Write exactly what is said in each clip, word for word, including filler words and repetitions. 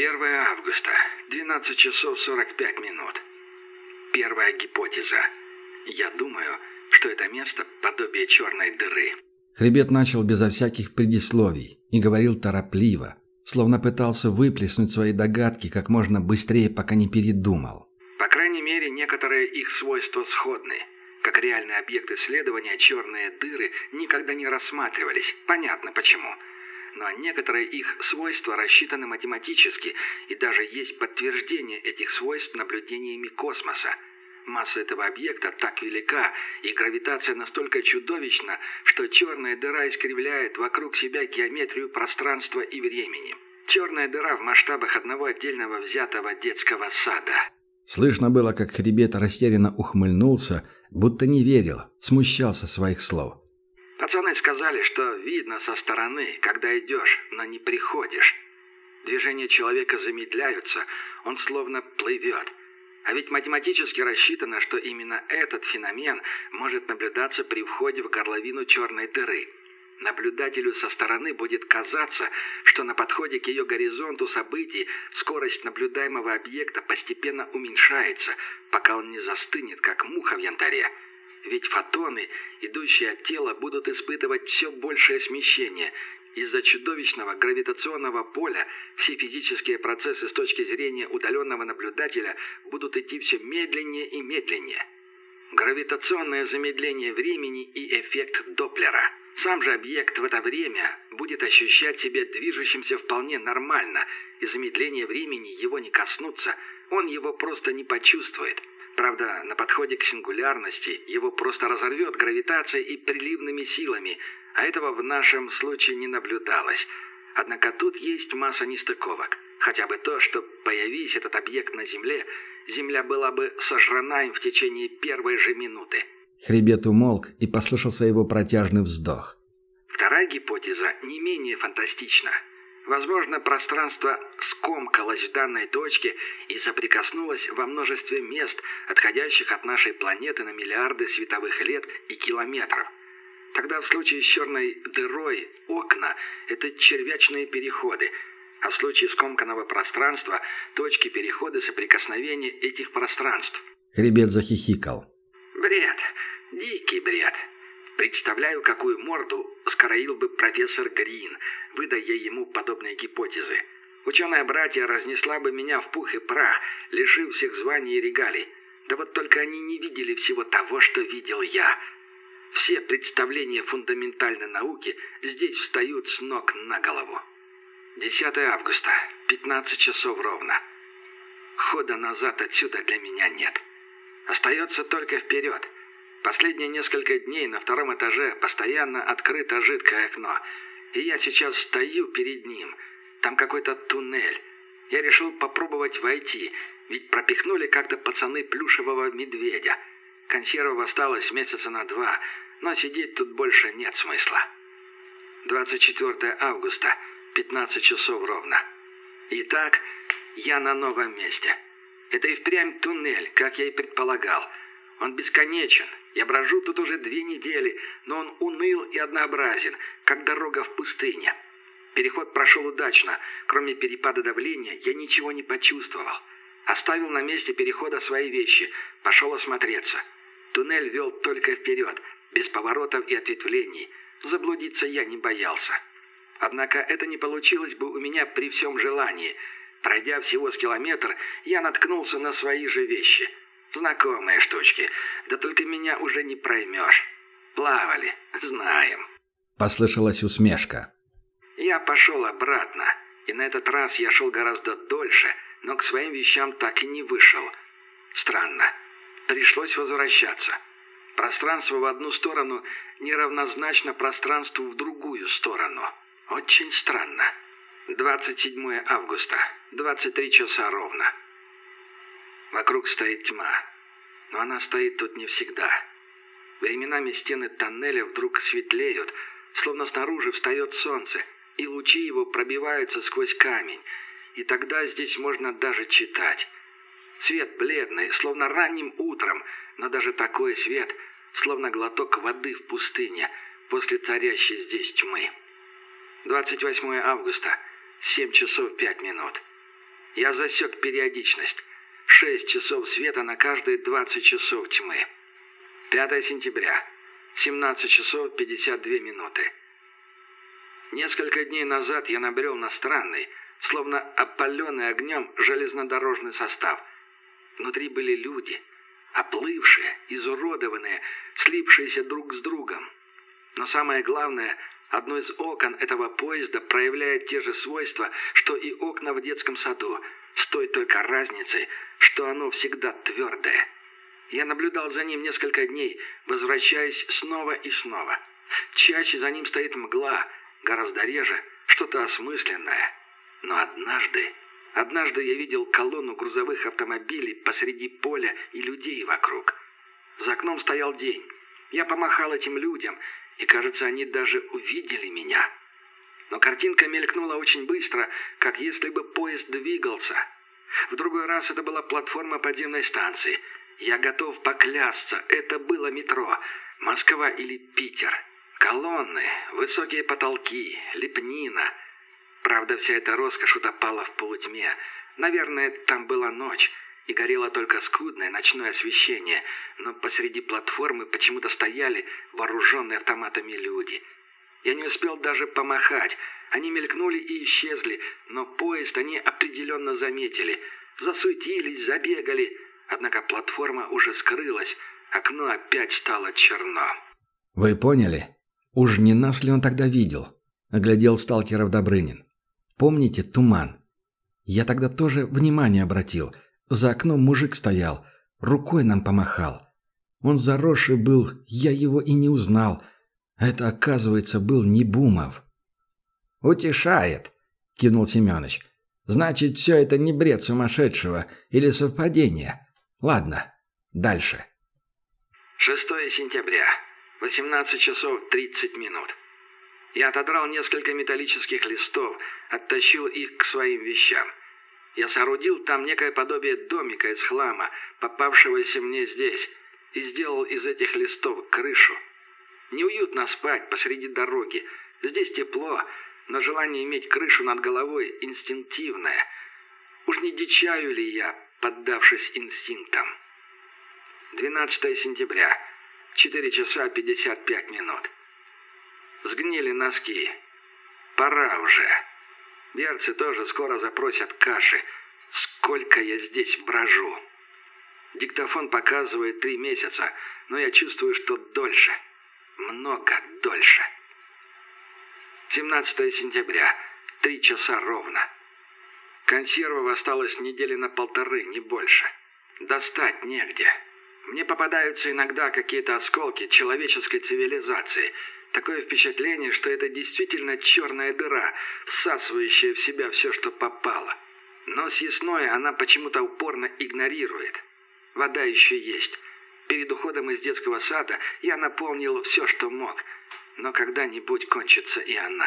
первое августа, двенадцать часов сорок пять минут. Первая гипотеза. Я думаю, что это место – подобие черной дыры. Хребет начал безо всяких предисловий и говорил торопливо, словно пытался выплеснуть свои догадки как можно быстрее, пока не передумал. По крайней мере, некоторые их свойства сходны. Как реальный объект исследования, черные дыры никогда не рассматривались. Понятно почему. Но некоторые их свойства рассчитаны математически, и даже есть подтверждение этих свойств наблюдениями космоса. Масса этого объекта так велика, и гравитация настолько чудовищна, что черная дыра искривляет вокруг себя геометрию пространства и времени. Черная дыра в масштабах одного отдельного взятого детского сада. Слышно было, как хребет растерянно ухмыльнулся, будто не верил, смущался своих слов. Пацаны сказали, что видно со стороны, когда идешь, но не приходишь. Движения человека замедляются, он словно плывет. А ведь математически рассчитано, что именно этот феномен может наблюдаться при входе в горловину черной дыры. Наблюдателю со стороны будет казаться, что на подходе к ее горизонту событий скорость наблюдаемого объекта постепенно уменьшается, пока он не застынет, как муха в янтаре. Ведь фотоны, идущие от тела, будут испытывать все большее смещение. Из-за чудовищного гравитационного поля все физические процессы с точки зрения удаленного наблюдателя будут идти все медленнее и медленнее. Гравитационное замедление времени и эффект Доплера. Сам же объект в это время будет ощущать себя движущимся вполне нормально, и замедление времени его не коснутся, он его просто не почувствует. Правда, на подходе к сингулярности его просто разорвет гравитацией и приливными силами, а этого в нашем случае не наблюдалось. Однако тут есть масса нестыковок. Хотя бы то, что, появись этот объект на Земле, Земля была бы сожрана им в течение первой же минуты. Хребет умолк, и послышался его протяжный вздох. Вторая гипотеза не менее фантастична. Возможно, пространство скомкалось в данной точке и соприкоснулось во множестве мест, отходящих от нашей планеты на миллиарды световых лет и километров. Тогда в случае с черной дырой окна – это червячные переходы, а в случае скомканного пространства – точки перехода соприкосновения этих пространств. Хребет захихикал. Бред. Дикий бред. Представляю, какую морду скроил бы профессор Грин, выдая ему подобные гипотезы. Ученая-братья разнесла бы меня в пух и прах, лишив всех званий и регалий. Да вот только они не видели всего того, что видел я. Все представления фундаментальной науки здесь встают с ног на голову. десятое августа, пятнадцать часов ровно. Хода назад отсюда для меня нет. Остается только вперед. Последние несколько дней на втором этаже постоянно открыто жидкое окно. И я сейчас стою перед ним. Там какой-то туннель. Я решил попробовать войти, ведь пропихнули как-то пацаны плюшевого медведя. Консервов осталось месяца на два, но сидеть тут больше нет смысла. двадцать четвёртое августа, пятнадцать часов ровно. Итак, я на новом месте. Это и впрямь туннель, как я и предполагал. Он бесконечен. Я брожу тут уже две недели, но он уныл и однообразен, как дорога в пустыне. Переход прошел удачно. Кроме перепада давления, я ничего не почувствовал. Оставил на месте перехода свои вещи, пошел осмотреться. Туннель вел только вперед, без поворотов и ответвлений. Заблудиться я не боялся. Однако это не получилось бы у меня при всем желании. Пройдя всего с километр, я наткнулся на свои же вещи. Знакомые штучки, да только меня уже не проймешь. Плавали, знаем. Послышалась усмешка. Я пошел обратно, и на этот раз я шел гораздо дольше, но к своим вещам так и не вышел. Странно. Пришлось возвращаться. Пространство в одну сторону неравнозначно пространству в другую сторону. Очень странно. двадцать седьмое августа, двадцать три часа ровно. Вокруг стоит тьма, но она стоит тут не всегда. Временами стены тоннеля вдруг светлеют, словно снаружи встает солнце, и лучи его пробиваются сквозь камень, и тогда здесь можно даже читать. Свет бледный, словно ранним утром, но даже такой свет, словно глоток воды в пустыне, после царящей здесь тьмы. двадцать восьмое августа, семь часов пять минут. Я засек периодичность. Шесть часов света на каждые двадцать часов тьмы. пятое сентября. семнадцать часов пятьдесят две минуты. Несколько дней назад я набрел на странный, словно опаленный огнем железнодорожный состав. Внутри были люди, оплывшие, изуродованные, слипшиеся друг с другом. Но самое главное, одно из окон этого поезда проявляет те же свойства, что и окна в детском саду, с той только разницей, что оно всегда твердое. Я наблюдал за ним несколько дней, возвращаясь снова и снова. Чаще за ним стоит мгла, гораздо реже что-то осмысленное. Но однажды, однажды я видел колонну грузовых автомобилей посреди поля и людей вокруг. За окном стоял день. Я помахал этим людям, и, кажется, они даже увидели меня. Но картинка мелькнула очень быстро, как если бы поезд двигался. В другой раз это была платформа подземной станции. Я готов поклясться, это было метро, Москва или Питер. Колонны, высокие потолки, лепнина. Правда, вся эта роскошь утопала в полутьме. Наверное, там была ночь, и горело только скудное ночное освещение, но посреди платформы почему-то стояли вооруженные автоматами люди. Я не успел даже помахать. Они мелькнули и исчезли, но поезд они определенно заметили. Засуетились, забегали. Однако платформа уже скрылась, окно опять стало черно. «Вы поняли? Уж не нас ли он тогда видел?» — оглядел сталкеров Добрынин. «Помните туман? Я тогда тоже внимание обратил. За окном мужик стоял, рукой нам помахал. Он заросший был, я его и не узнал. А это, оказывается, был не Бумов». «Утешает», — кивнул Семёныч. «Значит, все это не бред сумасшедшего или совпадение. Ладно, дальше». шестое сентября. восемнадцать часов тридцать минут. Я отодрал несколько металлических листов, оттащил их к своим вещам. Я соорудил там некое подобие домика из хлама, попавшегося мне здесь, и сделал из этих листов крышу. Неуютно спать посреди дороги. Здесь тепло, но желание иметь крышу над головой инстинктивное. Уж не дичаю ли я, поддавшись инстинктам? двенадцатое сентября. четыре часа пятьдесят пять минут. Сгнили носки. Пора уже. Берцы тоже скоро запросят каши. Сколько я здесь брожу. Диктофон показывает три месяца, но я чувствую, что дольше. Много дольше. семнадцатое сентября. Три часа ровно. Консервов осталось недели на полторы, не больше. Достать негде. Мне попадаются иногда какие-то осколки человеческой цивилизации. Такое впечатление, что это действительно черная дыра, всасывающая в себя все, что попало. Но съестное она почему-то упорно игнорирует. Вода еще есть. Перед уходом из детского сада я наполнил все, что мог. Но когда-нибудь кончится и она.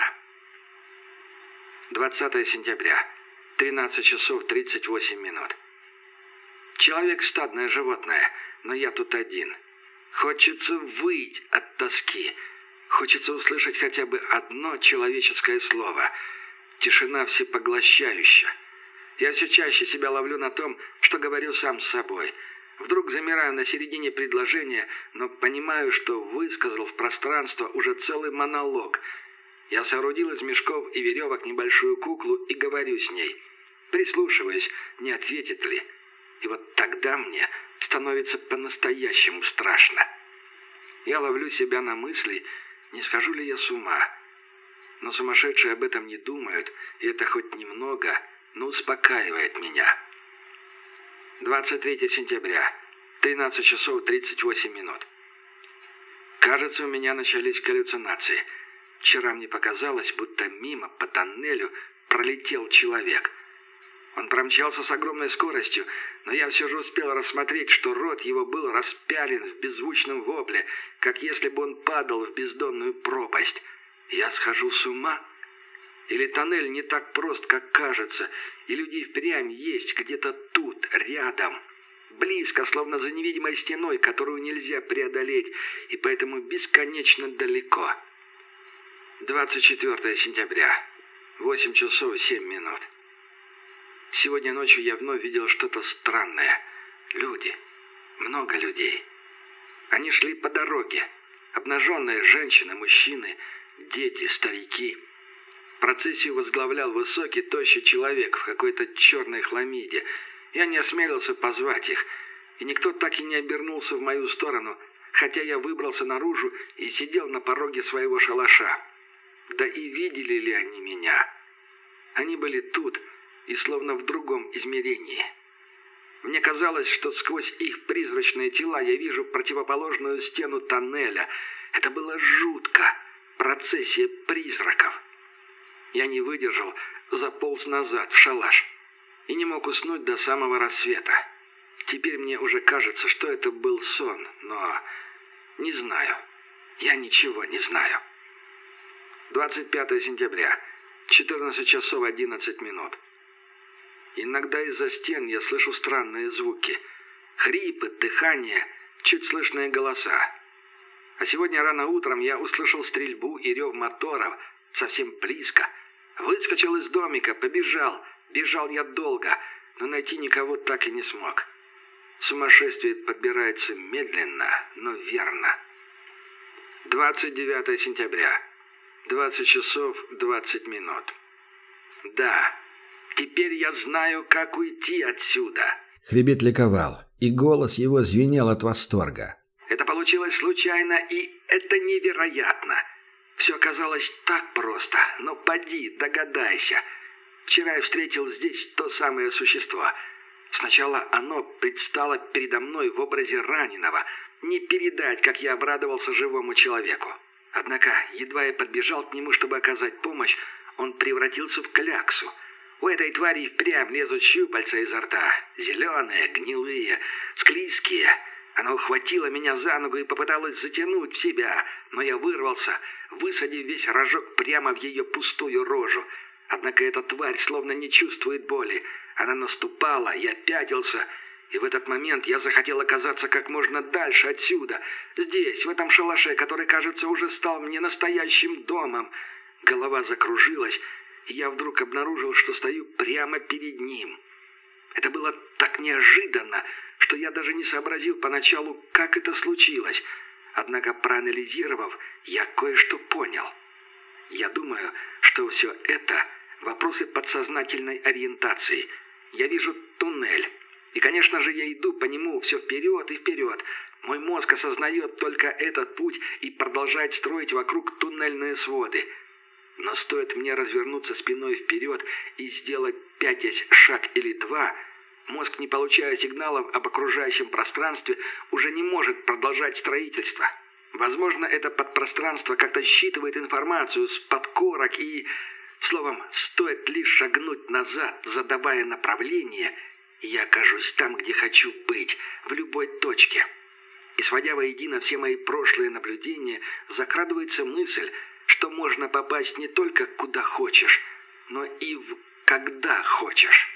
двадцатое сентября. тринадцать часов тридцать восемь минут. Человек – стадное животное, но я тут один. Хочется выть от тоски. Хочется услышать хотя бы одно человеческое слово. Тишина всепоглощающая. Я все чаще себя ловлю на том, что говорю сам с собой. Вдруг замираю на середине предложения, но понимаю, что высказал в пространство уже целый монолог. Я соорудил из мешков и веревок небольшую куклу и говорю с ней. Прислушиваюсь, не ответит ли. И вот тогда мне становится по-настоящему страшно. Я ловлю себя на мысли, не схожу ли я с ума. Но сумасшедшие об этом не думают, и это хоть немного, но успокаивает меня. двадцать третье сентября. тринадцать часов тридцать восемь минут. Кажется, у меня начались галлюцинации. Вчера мне показалось, будто мимо по тоннелю пролетел человек. Он промчался с огромной скоростью, но я все же успел рассмотреть, что рот его был распялен в беззвучном вопле, как если бы он падал в бездонную пропасть. Я схожу с ума? Или тоннель не так прост, как кажется, и люди впрямь есть где-то тут, рядом, близко, словно за невидимой стеной, которую нельзя преодолеть, и поэтому бесконечно далеко. двадцать четвёртое сентября. восемь часов семь минут. Сегодня ночью я вновь видел что-то странное. Люди. Много людей. Они шли по дороге. Обнаженные женщины, мужчины, дети, старики. Процессию возглавлял высокий, тощий человек в какой-то черной хламиде. Я не осмелился позвать их, и никто так и не обернулся в мою сторону, хотя я выбрался наружу и сидел на пороге своего шалаша. Да и видели ли они меня? Они были тут и словно в другом измерении. Мне казалось, что сквозь их призрачные тела я вижу противоположную стену тоннеля. Это было жутко. Процессия призраков. Я не выдержал, заполз назад, в шалаш. И не мог уснуть до самого рассвета. Теперь мне уже кажется, что это был сон, но не знаю. Я ничего не знаю. двадцать пятое сентября, четырнадцать часов одиннадцать минут. Иногда из-за стен я слышу странные звуки. Хрипы, дыхание, чуть слышные голоса. А сегодня рано утром я услышал стрельбу и рев моторов совсем близко. Выскочил из домика, побежал. Бежал я долго, но найти никого так и не смог. Сумасшествие подбирается медленно, но верно. двадцать девятое сентября, двадцать часов двадцать минут. Да, теперь я знаю, как уйти отсюда. Хребет ликовал, и голос его звенел от восторга. Это получилось случайно, и это невероятно. Все казалось так просто, но поди, догадайся. Вчера я встретил здесь то самое существо. Сначала оно предстало передо мной в образе раненого. Не передать, как я обрадовался живому человеку. Однако, едва я подбежал к нему, чтобы оказать помощь, он превратился в кляксу. У этой твари впрямь лезут щупальца изо рта. Зеленые, гнилые, склизкие. Она ухватила меня за ногу и попыталась затянуть в себя, но я вырвался, высадив весь рожок прямо в ее пустую рожу. Однако эта тварь словно не чувствует боли. Она наступала, я пятился, и в этот момент я захотел оказаться как можно дальше отсюда. Здесь, в этом шалаше, который, кажется, уже стал мне настоящим домом. Голова закружилась, и я вдруг обнаружил, что стою прямо перед ним. Это было так неожиданно, что я даже не сообразил поначалу, как это случилось. Однако, проанализировав, я кое-что понял. Я думаю, что все это вопросы подсознательной ориентации. Я вижу туннель. И, конечно же, я иду по нему все вперед и вперед. Мой мозг осознает только этот путь и продолжает строить вокруг туннельные своды. Но стоит мне развернуться спиной вперед и сделать пятясь шаг или два, мозг, не получая сигналов об окружающем пространстве, уже не может продолжать строительство. Возможно, это подпространство как-то считывает информацию с подкорок и... Словом, стоит лишь шагнуть назад, задавая направление, и я окажусь там, где хочу быть, в любой точке. И сводя воедино все мои прошлые наблюдения, закрадывается мысль, что можно попасть не только куда хочешь, но и в когда хочешь.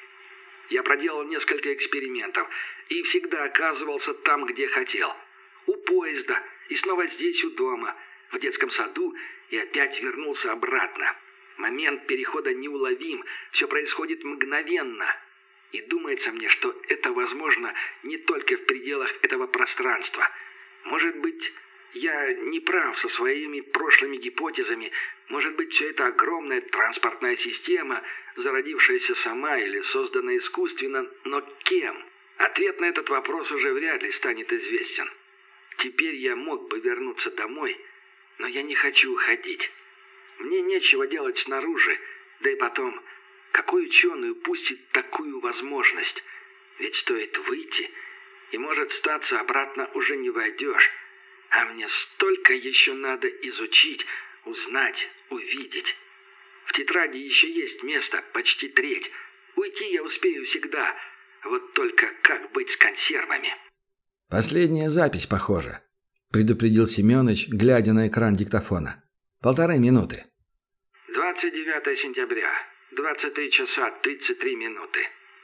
Я проделал несколько экспериментов и всегда оказывался там, где хотел. У поезда, и снова здесь у дома, в детском саду, и опять вернулся обратно. Момент перехода неуловим, все происходит мгновенно. И думается мне, что это возможно не только в пределах этого пространства. Может быть, я не прав со своими прошлыми гипотезами. Может быть, все это огромная транспортная система, зародившаяся сама или созданная искусственно, но кем? Ответ на этот вопрос уже вряд ли станет известен. Теперь я мог бы вернуться домой, но я не хочу уходить. Мне нечего делать снаружи, да и потом, какой ученый упустит такую возможность? Ведь стоит выйти, и, может, статься обратно уже не войдешь. А мне столько еще надо изучить, узнать, увидеть. В тетради еще есть место, почти треть. Уйти я успею всегда. Вот только как быть с консервами? «Последняя запись, похоже», — предупредил Семёныч, глядя на экран диктофона. «Полторы минуты». двадцать девятое сентября, двадцать три часа тридцать три минуты.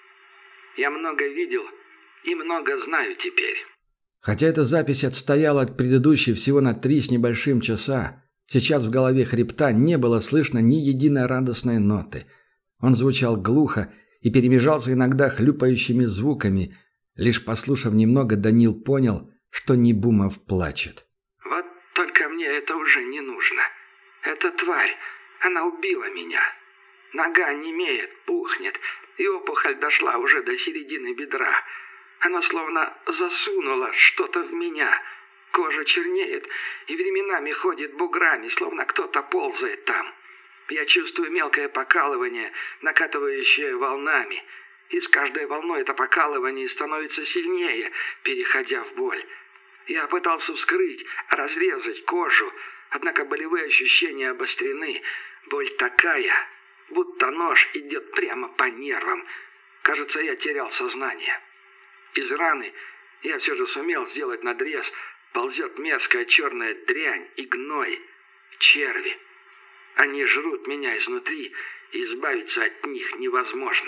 Я много видел и много знаю теперь. Хотя эта запись отстояла от предыдущей всего на три с небольшим часа, сейчас в голове хребта не было слышно ни единой радостной ноты. Он звучал глухо и перемежался иногда хлюпающими звуками. Лишь послушав немного, Данил понял, что Небумов плачет. «Вот только мне это уже не нужно. Эта тварь, она убила меня. Нога немеет, пухнет, и опухоль дошла уже до середины бедра. Она словно засунула что-то в меня. Кожа чернеет и временами ходит буграми, словно кто-то ползает там. Я чувствую мелкое покалывание, накатывающее волнами. И с каждой волной это покалывание становится сильнее, переходя в боль. Я пытался вскрыть, разрезать кожу, однако болевые ощущения обострены. Боль такая, будто нож идет прямо по нервам. Кажется, я терял сознание. Из раны я все же сумел сделать надрез. Ползет мерзкая черная дрянь и гной. Черви. Они жрут меня изнутри, и избавиться от них невозможно.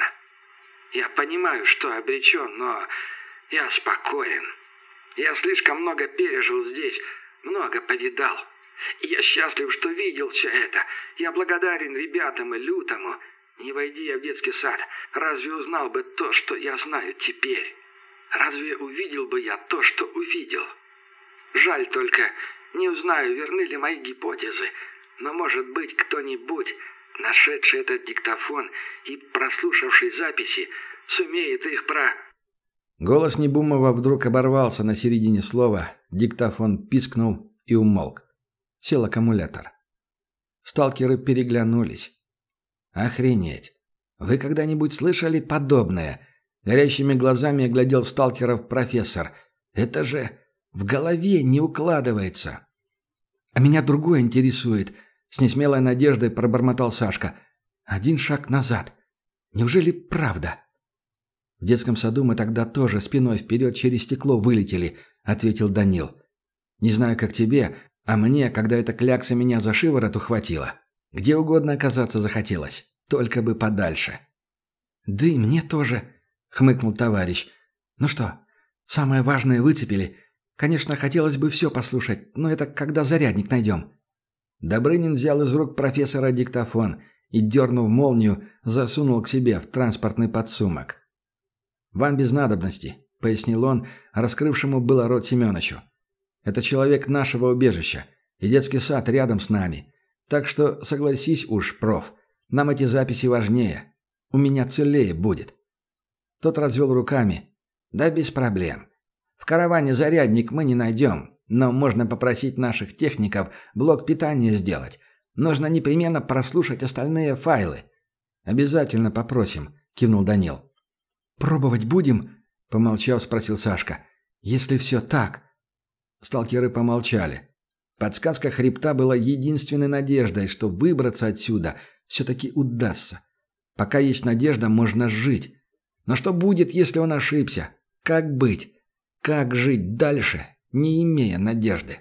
Я понимаю, что обречен, но я спокоен. Я слишком много пережил здесь, много повидал. И я счастлив, что видел все это. Я благодарен ребятам и Лютому. Не войди я в детский сад, разве узнал бы то, что я знаю теперь? Разве увидел бы я то, что увидел? Жаль только, не узнаю, верны ли мои гипотезы, но, может быть, кто-нибудь, нашедший этот диктофон и прослушавший записи, сумеет их про... Голос Небумова вдруг оборвался на середине слова, диктофон пискнул и умолк. Сел аккумулятор. Сталкеры переглянулись. «Охренеть! Вы когда-нибудь слышали подобное?» Горящими глазами оглядел сталкеров профессор. «Это же в голове не укладывается!» «А меня другое интересует», — с несмелой надеждой пробормотал Сашка. «Один шаг назад. Неужели правда?» «В детском саду мы тогда тоже спиной вперед через стекло вылетели», — ответил Данил. «Не знаю, как тебе, а мне, когда эта клякса меня за шиворот ухватила, где угодно оказаться захотелось, только бы подальше». «Да и мне тоже», — хмыкнул товарищ. «Ну что, самое важное выцепили. Конечно, хотелось бы все послушать, но это когда зарядник найдем». Добрынин взял из рук профессора диктофон и, дернув молнию, засунул к себе в транспортный подсумок. «Вам без надобности», — пояснил он, раскрывшему было рот Семеновичу. «Это человек нашего убежища, и детский сад рядом с нами. Так что согласись уж, проф, нам эти записи важнее. У меня целее будет». Тот развел руками. «Да без проблем. В караване зарядник мы не найдем, но можно попросить наших техников блок питания сделать. Нужно непременно прослушать остальные файлы». «Обязательно попросим», — кивнул Данил. «Пробовать будем?» — помолчав, спросил Сашка. «Если все так...» Сталкеры помолчали. Подсказка хребта была единственной надеждой, что выбраться отсюда все-таки удастся. Пока есть надежда, можно жить. Но что будет, если он ошибся? Как быть? Как жить дальше, не имея надежды?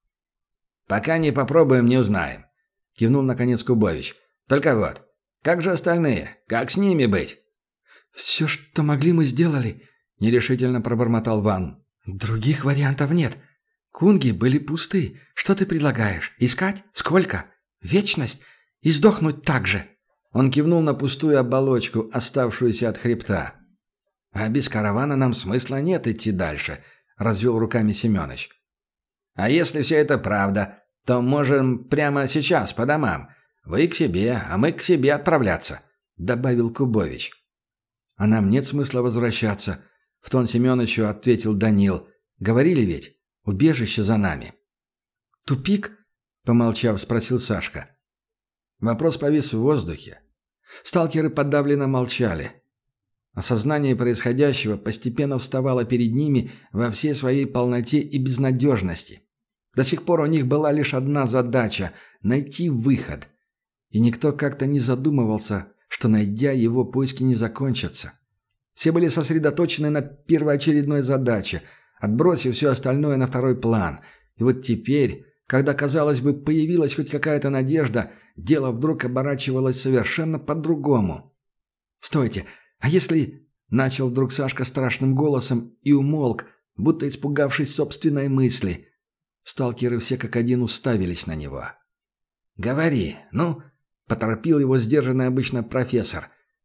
«Пока не попробуем, не узнаем», — кивнул наконец Кубович. «Только вот, как же остальные? Как с ними быть?» «Все, что могли, мы сделали», — нерешительно пробормотал Ван. «Других вариантов нет. Кунги были пусты. Что ты предлагаешь? Искать? Сколько? Вечность? И сдохнуть так же?» Он кивнул на пустую оболочку, оставшуюся от хребта. «А без каравана нам смысла нет идти дальше», — развел руками Семенович. «А если все это правда, то можем прямо сейчас по домам. Вы к себе, а мы к себе отправляться», — добавил Кубович. «А нам нет смысла возвращаться», — в тон Семеновичу ответил Данил. «Говорили ведь, убежище за нами». «Тупик?» — помолчав, спросил Сашка. Вопрос повис в воздухе. Сталкеры подавленно молчали. Осознание происходящего постепенно вставало перед ними во всей своей полноте и безнадежности. До сих пор у них была лишь одна задача – найти выход. И никто как-то не задумывался, что, найдя его, поиски не закончатся. Все были сосредоточены на первоочередной задаче, отбросив все остальное на второй план. И вот теперь, когда, казалось бы, появилась хоть какая-то надежда, дело вдруг оборачивалось совершенно по-другому. «Стойте! А если...» — начал вдруг Сашка страшным голосом и умолк, будто испугавшись собственной мысли. Сталкеры все как один уставились на него. «Говори, ну!» — поторопил его сдержанный обычно профессор.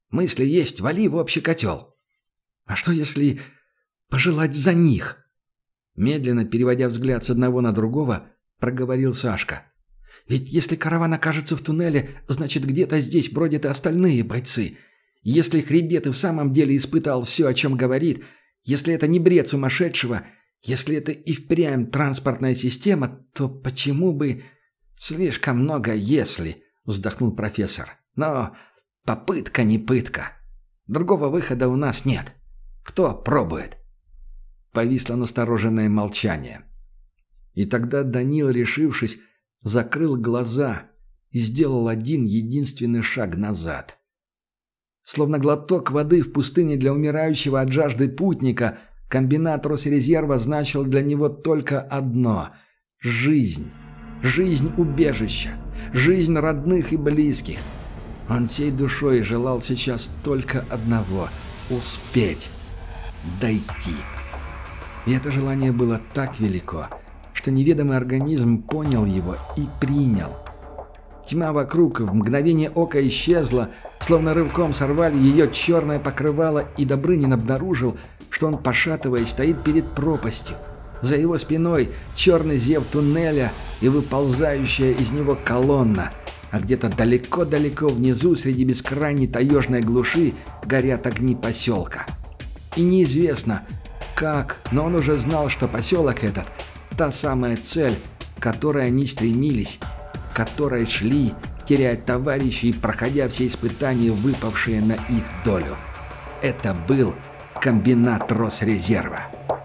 Мысли есть, вали в общий котел». «А что, если пожелать за них?» Медленно, переводя взгляд с одного на другого, проговорил Сашка. «Ведь если караван окажется в туннеле, значит, где-то здесь бродят и остальные бойцы. Если хребет и в самом деле испытал все, о чем говорит, если это не бред сумасшедшего, если это и впрямь транспортная система, то почему бы...» «Слишком много «если», — вздохнул профессор. «Но попытка не пытка. Другого выхода у нас нет. Кто пробует?» Повисло настороженное молчание. И тогда Данил, решившись, закрыл глаза и сделал один единственный шаг назад. Словно глоток воды в пустыне для умирающего от жажды путника, комбинат Росрезерва значил для него только одно — жизнь. Жизнь убежища, жизнь родных и близких. Он всей душой желал сейчас только одного — успеть, дойти. И это желание было так велико, что неведомый организм понял его и принял. Тьма вокруг в мгновение ока исчезла, словно рывком сорвали ее черное покрывало, и Добрынин обнаружил, что он, пошатываясь, стоит перед пропастью. За его спиной черный зев туннеля и выползающая из него колонна, а где-то далеко-далеко внизу, среди бескрайней таежной глуши, горят огни поселка. И неизвестно, как, но он уже знал, что поселок этот – та самая цель, к которой они стремились, к которой шли, теряя товарищей и проходя все испытания, выпавшие на их долю. Это был комбинат Росрезерва.